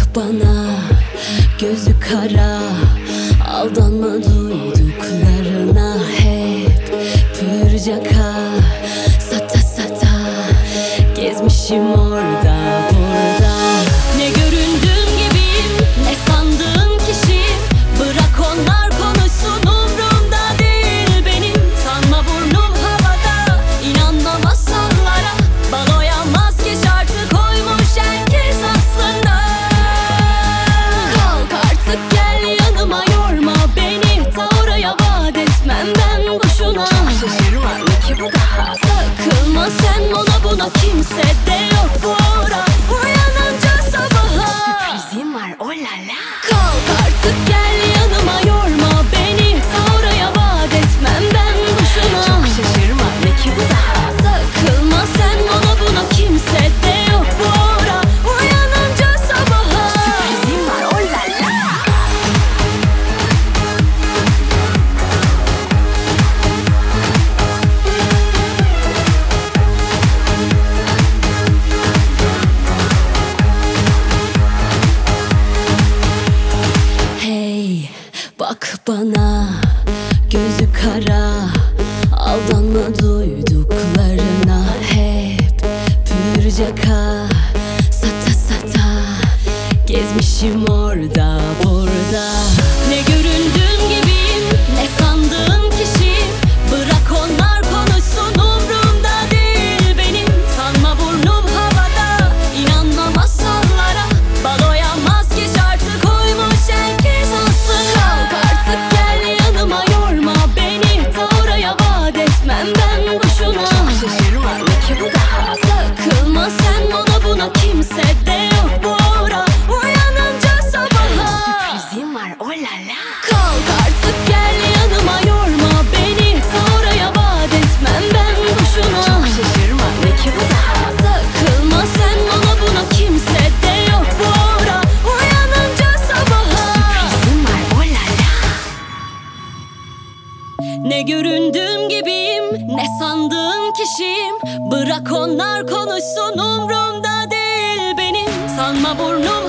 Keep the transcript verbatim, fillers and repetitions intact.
bana, gözü kara, aldanma duyduklarına. Hep pürcaka, sata sata gezmişim orada burada. Ne göründüğüm gibiyim, ne sandığın kişiyim. Bırak onlar konuşsun, umrumda değil benim. Sanma burnum havada, inanma masallara. Baloya maske şartı koymuş herkes aslında. Kalk artık gel yanıma, yorma beni. Ta oraya vaat etmem ben boşuna. Çok şaşırma ki bu daha. Takılma sen ona buna, kimse de yok bu ara. Uyanınca sabaha sürprizim var, oh la la. Kalk artık gel yanıma, yorma beni. Ta oraya vaat etmem ben boşuna. Çok şaşırma ki bu daha. Takılma sen ona buna, kimse de yok bu ara. Uyanınca sabaha Sürprizim var, oh la la. Hey bak bana, gözü kara, aldanma duyduklarına. Hep pürcaka, sata sata gezmişim orada burada. Ne göründüğüm gibiyim, ne sandığın kişiyim. Bırak onlar konuşsun, umrumda değil benim. Sanma burnum havada, inanma masallara. Baloya maske şartı koymuş herkes aslında. Kalk artık gel yanıma, yorma beni. Ta oraya vaat etmem ben boşuna. Çok şaşırma ki bu daha. Takılma sen ona buna, kimse de yok bu ara. Uyanınca sabaha Sürprizim var, oh la la. kalk artık gel yanıma, yorma beni. Ta oraya vaat etmem ben boşuna. Çok şaşırma ki bu daha. Takılma sen ona buna, kimse de yok bu ara. Uyanınca sabaha Sürprizim var, oh la la. Ne göründüğüm gibiyim, ne sandığın kişiyim. Bırak onlar konuşsun, umrumda değil benim. Sanma burnum